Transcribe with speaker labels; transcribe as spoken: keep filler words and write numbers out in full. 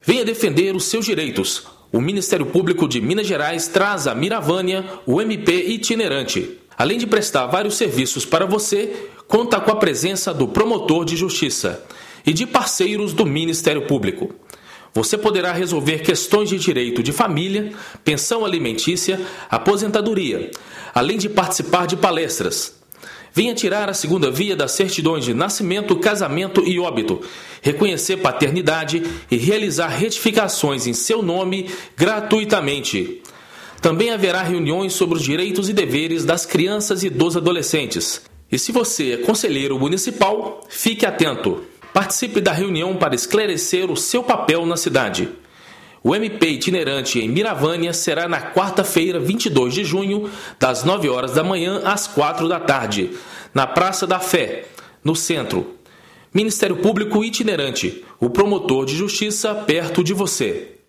Speaker 1: Venha defender os seus direitos. O Ministério Público de Minas Gerais traz a Miravânia o M P itinerante. Além de prestar vários serviços para você, conta com a presença do promotor de justiça e de parceiros do Ministério Público. Você poderá resolver questões de direito de família, pensão alimentícia, aposentadoria, além de participar de palestras. Venha tirar a segunda via das certidões de nascimento, casamento e óbito, reconhecer paternidade e realizar retificações em seu nome gratuitamente. Também haverá reuniões sobre os direitos e deveres das crianças e dos adolescentes. E se você é conselheiro municipal, fique atento. Participe da reunião para esclarecer o seu papel na cidade. O M P itinerante em Miravânia será na quarta-feira, vinte e dois de junho, das nove horas da manhã às quatro da tarde, na Praça da Fé, no centro. Ministério Público itinerante, o promotor de justiça perto de você.